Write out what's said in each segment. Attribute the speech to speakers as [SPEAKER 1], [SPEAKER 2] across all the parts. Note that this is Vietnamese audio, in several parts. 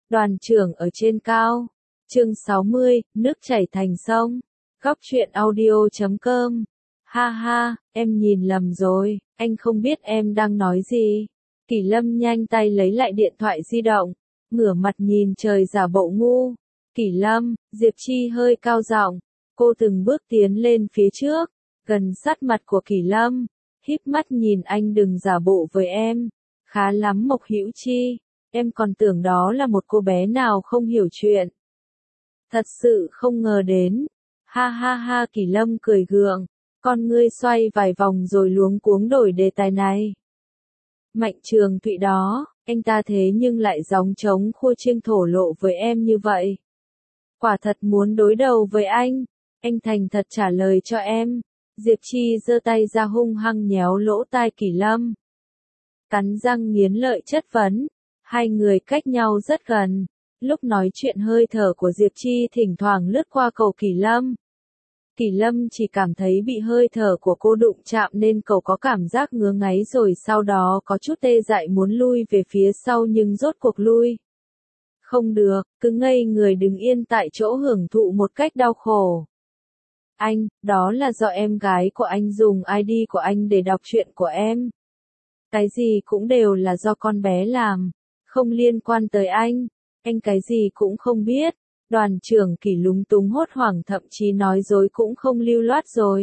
[SPEAKER 1] Đoàn trưởng ở trên cao. Chương 60, nước chảy thành sông. Góc truyện audio.com. Ha ha, em nhìn lầm rồi, anh không biết em đang nói gì. Kỷ Lâm nhanh tay lấy lại điện thoại di động, ngửa mặt nhìn trời giả bộ ngu. Kỷ Lâm, Diệp Chi hơi cao giọng, cô từng bước tiến lên phía trước, gần sát mặt của Kỷ Lâm, híp mắt nhìn anh, đừng giả bộ với em. Khá lắm Mộc Hữu Chi, em còn tưởng đó là một cô bé nào không hiểu chuyện. Thật sự không ngờ đến. Ha ha ha, Kỷ Lâm cười gượng, con ngươi xoay vài vòng rồi luống cuống đổi đề tài này. Mạnh Trường Thụy đó, anh ta thế nhưng lại gióng trống khua chiêng thổ lộ với em như vậy. Quả thật muốn đối đầu với anh thành thật trả lời cho em. Diệp Chi giơ tay ra hung hăng nhéo lỗ tai Kỷ Lâm. Cắn răng nghiến lợi chất vấn, hai người cách nhau rất gần. Lúc nói chuyện hơi thở của Diệp Chi thỉnh thoảng lướt qua cầu Kỷ Lâm. Kỷ Lâm chỉ cảm thấy bị hơi thở của cô đụng chạm nên cậu có cảm giác ngứa ngáy, rồi sau đó có chút tê dại muốn lui về phía sau nhưng rốt cuộc lui không được, cứ ngây người đứng yên tại chỗ hưởng thụ một cách đau khổ. Anh, đó là do em gái của anh dùng ID của anh để đọc truyện của em. Cái gì cũng đều là do con bé làm, không liên quan tới anh cái gì cũng không biết. Đoàn trưởng Kỷ lúng túng hốt hoảng, thậm chí nói dối cũng không lưu loát rồi.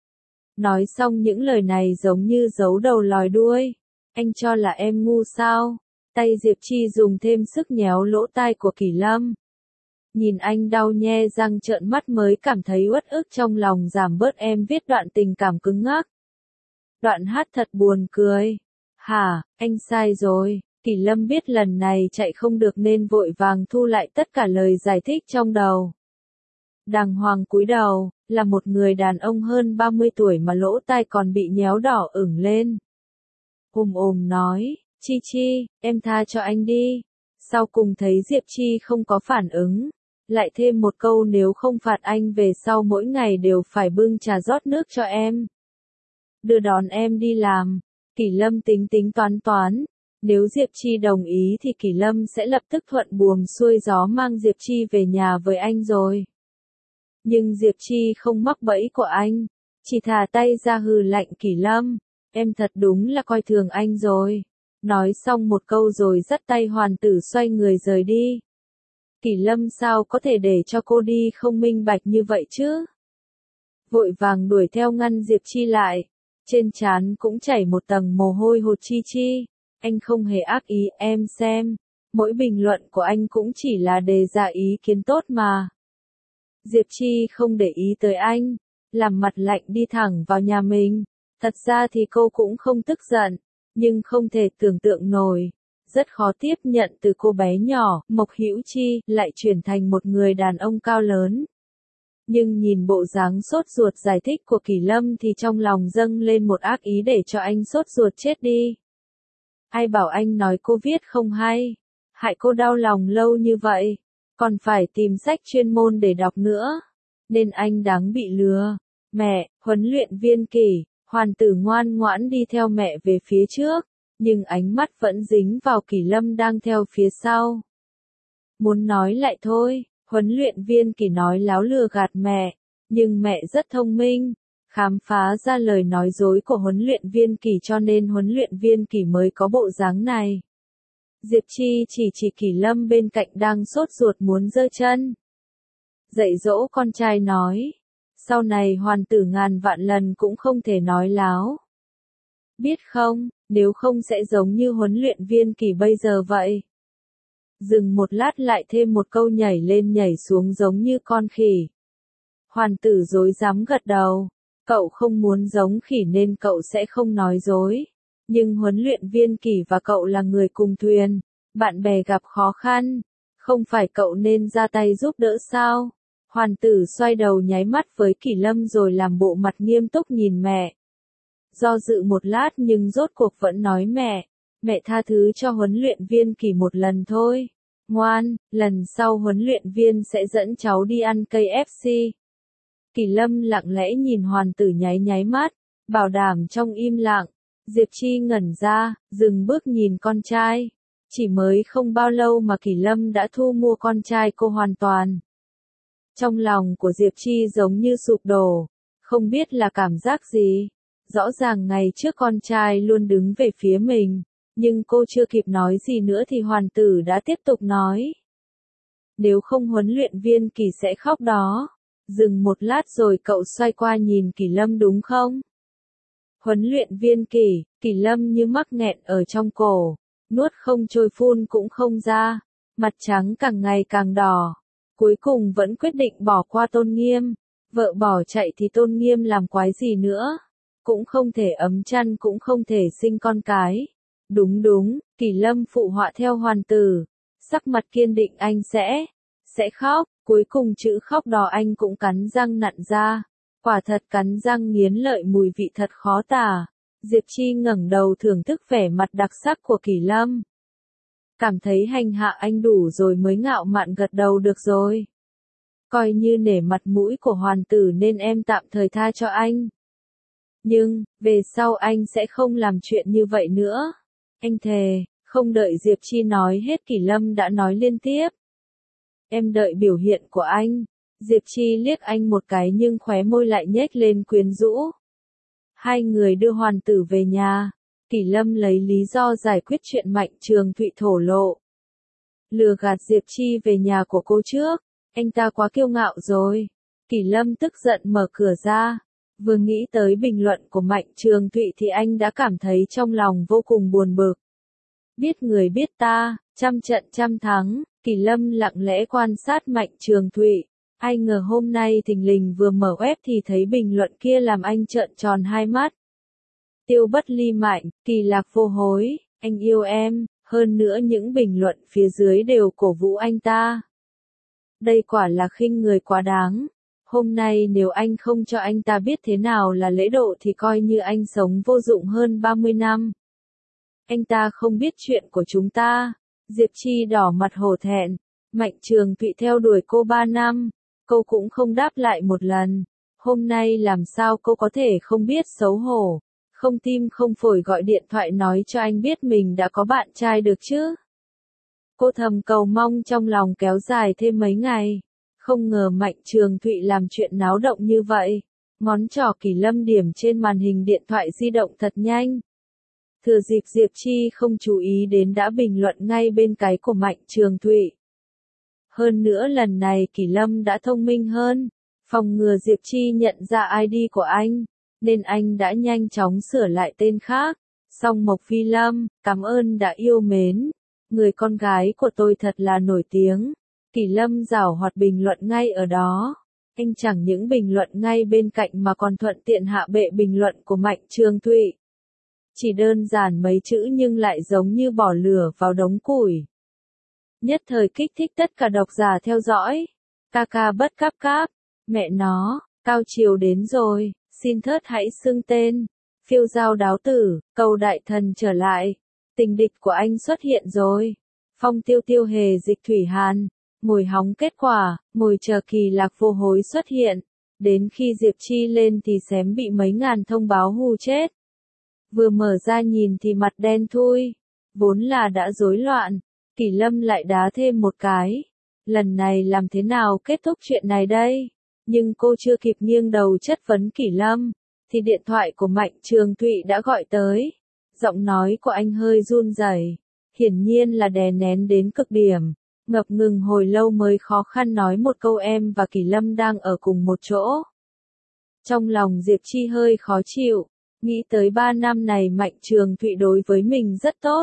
[SPEAKER 1] Nói xong những lời này giống như giấu đầu lòi đuôi. Anh cho là em ngu sao? Tay Diệp Chi dùng thêm sức nhéo lỗ tai của Kỷ Lâm. Nhìn anh đau nhe răng trợn mắt mới cảm thấy uất ức trong lòng giảm bớt. Em viết đoạn tình cảm cứng ngắc. Đoạn hát thật buồn cười. Hả, anh sai rồi. Kỷ Lâm biết lần này chạy không được nên vội vàng thu lại tất cả lời giải thích trong đầu. Đàng hoàng cúi đầu, là một người đàn ông hơn 30 tuổi mà lỗ tai còn bị nhéo đỏ ửng lên. Nói, Chi, em tha cho anh đi. Sau cùng thấy Diệp Chi không có phản ứng, lại thêm một câu, nếu không phạt anh về sau mỗi ngày đều phải bưng trà rót nước cho em. Đưa đón em đi làm. Kỷ Lâm tính toán. Nếu Diệp Chi đồng ý thì Kỷ Lâm sẽ lập tức thuận buồm xuôi gió mang Diệp Chi về nhà với anh rồi. Nhưng Diệp Chi không mắc bẫy của anh, chỉ thả tay ra hừ lạnh. Kỷ Lâm, em thật đúng là coi thường anh rồi. Nói xong một câu rồi dắt tay Hoàn Tử xoay người rời đi. Kỷ Lâm sao có thể để cho cô đi không minh bạch như vậy chứ? Vội vàng đuổi theo ngăn Diệp Chi lại, trên trán cũng chảy một tầng mồ hôi hột. Chi, anh không hề ác ý, em xem, mỗi bình luận của anh cũng chỉ là đề ra ý kiến tốt mà. Diệp Chi không để ý tới anh, làm mặt lạnh đi thẳng vào nhà mình. Thật ra thì cô cũng không tức giận, nhưng không thể tưởng tượng nổi, rất khó tiếp nhận từ cô bé nhỏ, Mộc Hữu Chi, lại chuyển thành một người đàn ông cao lớn. Nhưng nhìn bộ dáng sốt ruột giải thích của Kỷ Lâm thì trong lòng dâng lên một ác ý để cho anh sốt ruột chết đi. Ai bảo anh nói cô viết không hay, hại cô đau lòng lâu như vậy, còn phải tìm sách chuyên môn để đọc nữa, nên anh đáng bị lừa. Mẹ, huấn luyện viên Kỷ. Hoàn Tử ngoan ngoãn đi theo mẹ về phía trước, nhưng ánh mắt vẫn dính vào Kỷ Lâm đang theo phía sau. Muốn nói lại thôi, huấn luyện viên Kỷ nói láo lừa gạt mẹ, nhưng mẹ rất thông minh, khám phá ra lời nói dối của huấn luyện viên Kỷ cho nên huấn luyện viên Kỷ mới có bộ dáng này. Diệp Chi chỉ Kỷ Lâm bên cạnh đang sốt ruột muốn giơ chân dạy dỗ con trai nói. Sau này Hoàn Tử ngàn vạn lần cũng không thể nói láo. Biết không, nếu không sẽ giống như huấn luyện viên Kỷ bây giờ vậy. Dừng một lát lại thêm một câu, nhảy lên nhảy xuống giống như con khỉ. Hoàn Tử rối rắm gật đầu. Cậu không muốn giống khỉ nên cậu sẽ không nói dối. Nhưng huấn luyện viên Kỷ và cậu là người cùng thuyền. Bạn bè gặp khó khăn, không phải cậu nên ra tay giúp đỡ sao? Hoàn Tử xoay đầu nháy mắt với Kỷ Lâm rồi làm bộ mặt nghiêm túc nhìn mẹ. Do dự một lát nhưng rốt cuộc vẫn nói, mẹ tha thứ cho huấn luyện viên Kỷ một lần thôi. Ngoan, lần sau huấn luyện viên sẽ dẫn cháu đi ăn KFC. Kỷ Lâm lặng lẽ nhìn Hoàn Tử nháy mắt, bảo đảm trong im lặng. Diệp Chi ngẩn ra, dừng bước nhìn con trai. Chỉ mới không bao lâu mà Kỳ Lâm đã thu mua con trai cô hoàn toàn. Trong lòng của Diệp Chi giống như sụp đổ, không biết là cảm giác gì. Rõ ràng ngày trước con trai luôn đứng về phía mình, nhưng cô chưa kịp nói gì nữa thì Hoàn Tử đã tiếp tục nói. Nếu không huấn luyện viên Kỳ sẽ khóc đó. Dừng một lát rồi cậu xoay qua nhìn Kỳ Lâm đúng không? Huấn luyện viên Kỳ, Kỳ Lâm như mắc nghẹn ở trong cổ, nuốt không trôi phun cũng không ra, mặt trắng càng ngày càng đỏ. Cuối cùng vẫn quyết định bỏ qua Tôn Nghiêm. Vợ bỏ chạy thì Tôn Nghiêm làm quái gì nữa? Cũng không thể ấm chăn cũng không thể sinh con cái. Đúng đúng, Kỳ Lâm phụ họa theo Hoàn Tử. Sắc mặt kiên định anh sẽ khóc. Cuối cùng chữ khóc đó anh cũng cắn răng nặn ra. Quả thật cắn răng nghiến lợi, mùi vị thật khó tả. Diệp Chi ngẩng đầu thưởng thức vẻ mặt đặc sắc của Kỳ Lâm. Cảm thấy hành hạ anh đủ rồi mới ngạo mạn gật đầu được rồi. Coi như nể mặt mũi của Hoàn Tử nên em tạm thời tha cho anh. Nhưng, về sau anh sẽ không làm chuyện như vậy nữa. Anh thề. Không đợi Diệp Chi nói hết Kỳ Lâm đã nói liên tiếp. Em đợi biểu hiện của anh. Diệp Chi liếc anh một cái nhưng khóe môi lại nhếch lên quyến rũ. Hai người đưa Hoàn Tử về nhà. Kỳ Lâm lấy lý do giải quyết chuyện Mạnh Trường Thụy thổ lộ. Lừa gạt Diệp Chi về nhà của cô trước. Anh ta quá kiêu ngạo rồi. Kỳ Lâm tức giận mở cửa ra. Vừa nghĩ tới bình luận của Mạnh Trường Thụy thì anh đã cảm thấy trong lòng vô cùng buồn bực. Biết người biết ta, trăm trận trăm thắng. Kỳ Lâm lặng lẽ quan sát Mạnh Trường Thụy. Ai ngờ hôm nay thình lình vừa mở web thì thấy bình luận kia làm anh trợn tròn hai mắt. Tiêu Bất Ly Mạnh, kỳ lạc vô hối, anh yêu em, hơn nữa những bình luận phía dưới đều cổ vũ anh ta. Đây quả là khinh người quá đáng. Hôm nay nếu anh không cho anh ta biết thế nào là lễ độ thì coi như anh sống vô dụng hơn 30 năm. Anh ta không biết chuyện của chúng ta. Diệp Chi đỏ mặt hổ thẹn. Mạnh Trường Thụy theo đuổi cô 3 năm. Cô cũng không đáp lại một lần. Hôm nay làm sao cô có thể không biết xấu hổ. Không tim không phổi gọi điện thoại nói cho anh biết mình đã có bạn trai được chứ. Cô thầm cầu mong trong lòng kéo dài thêm mấy ngày. Không ngờ Mạnh Trường Thụy làm chuyện náo động như vậy. Ngón trỏ Kỳ Lâm điểm trên màn hình điện thoại di động thật nhanh. Thừa dịp Diệp Chi không chú ý đến đã bình luận ngay bên cái của Mạnh Trường Thụy. Hơn nữa lần này Kỳ Lâm đã thông minh hơn. Phòng ngừa Diệp Chi nhận ra ID của anh. Nên anh đã nhanh chóng sửa lại tên khác. Song Mộc Phi Lâm, cảm ơn đã yêu mến. Người con gái của tôi thật là nổi tiếng. Kỳ Lâm giảo hoạt bình luận ngay ở đó. Anh chẳng những bình luận ngay bên cạnh mà còn thuận tiện hạ bệ bình luận của Mạnh Trường Thụy. Chỉ đơn giản mấy chữ nhưng lại giống như bỏ lửa vào đống củi. Nhất thời kích thích tất cả độc giả theo dõi. Ca ca bất cáp cáp. Mẹ nó, cao chiều đến rồi, xin thớt hãy xưng tên. Phiêu giao đáo tử, cầu đại thần trở lại. Tình địch của anh xuất hiện rồi. Phong Tiêu Tiêu hề dịch thủy hàn. Ngồi hóng kết quả, ngồi chờ kỳ lạc vô hối xuất hiện. Đến khi Diệp Chi lên thì xém bị mấy ngàn thông báo hù chết. Vừa mở ra nhìn thì mặt đen thui. Vốn là đã rối loạn. Kỳ Lâm lại đá thêm một cái. Lần này làm thế nào kết thúc chuyện này đây? Nhưng cô chưa kịp nghiêng đầu chất vấn Kỳ Lâm. Thì điện thoại của Mạnh Trường Thụy đã gọi tới. Giọng nói của anh hơi run rẩy. Hiển nhiên là đè nén đến cực điểm. Ngập ngừng hồi lâu mới khó khăn nói một câu em và Kỳ Lâm đang ở cùng một chỗ. Trong lòng Diệp Chi hơi khó chịu. Nghĩ tới 3 năm này Mạnh Trường Thụy đối với mình rất tốt.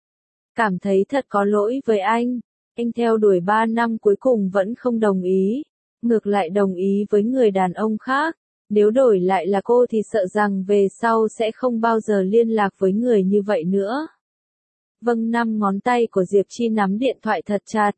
[SPEAKER 1] Cảm thấy thật có lỗi với anh. Anh theo đuổi 3 năm cuối cùng vẫn không đồng ý. Ngược lại đồng ý với người đàn ông khác. Nếu đổi lại là cô thì sợ rằng về sau sẽ không bao giờ liên lạc với người như vậy nữa. Vâng, 5 ngón tay của Diệp Chi nắm điện thoại thật chặt.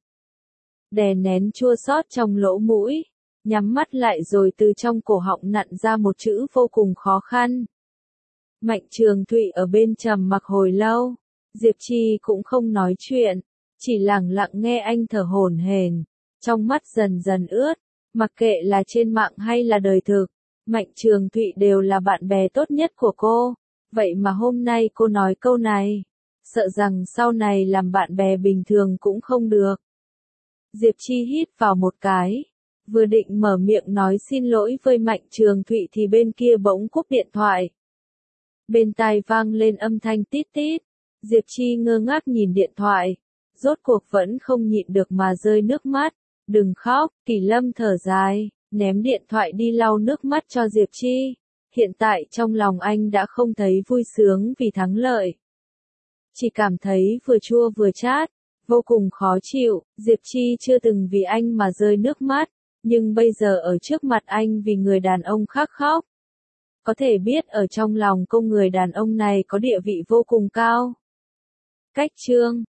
[SPEAKER 1] Đè nén chua xót trong lỗ mũi. Nhắm mắt lại rồi từ trong cổ họng nặn ra một chữ vô cùng khó khăn. Mạnh Trường Thụy ở bên trầm mặc hồi lâu. Diệp Chi cũng không nói chuyện. Chỉ lặng lặng nghe anh thở hổn hển. Trong mắt dần dần ướt. Mặc kệ là trên mạng hay là đời thực. Mạnh Trường Thụy đều là bạn bè tốt nhất của cô. Vậy mà hôm nay cô nói câu này. sợ rằng sau này làm bạn bè bình thường cũng không được. Diệp Chi hít vào một cái, vừa định mở miệng nói xin lỗi với Mạnh Trường Thụy thì bên kia bỗng cúp điện thoại. Bên tai vang lên âm thanh tít tít, Diệp Chi ngơ ngác nhìn điện thoại, rốt cuộc vẫn không nhịn được mà rơi nước mắt. Đừng khóc, Kỳ Lâm thở dài, ném điện thoại đi lau nước mắt cho Diệp Chi. Hiện tại trong lòng anh đã không thấy vui sướng vì thắng lợi. Chỉ cảm thấy vừa chua vừa chát, vô cùng khó chịu. Diệp Chi chưa từng vì anh mà rơi nước mắt, nhưng bây giờ ở trước mặt anh vì người đàn ông khác khóc. Có thể biết ở trong lòng cô người đàn ông này có địa vị vô cùng cao. Cách chương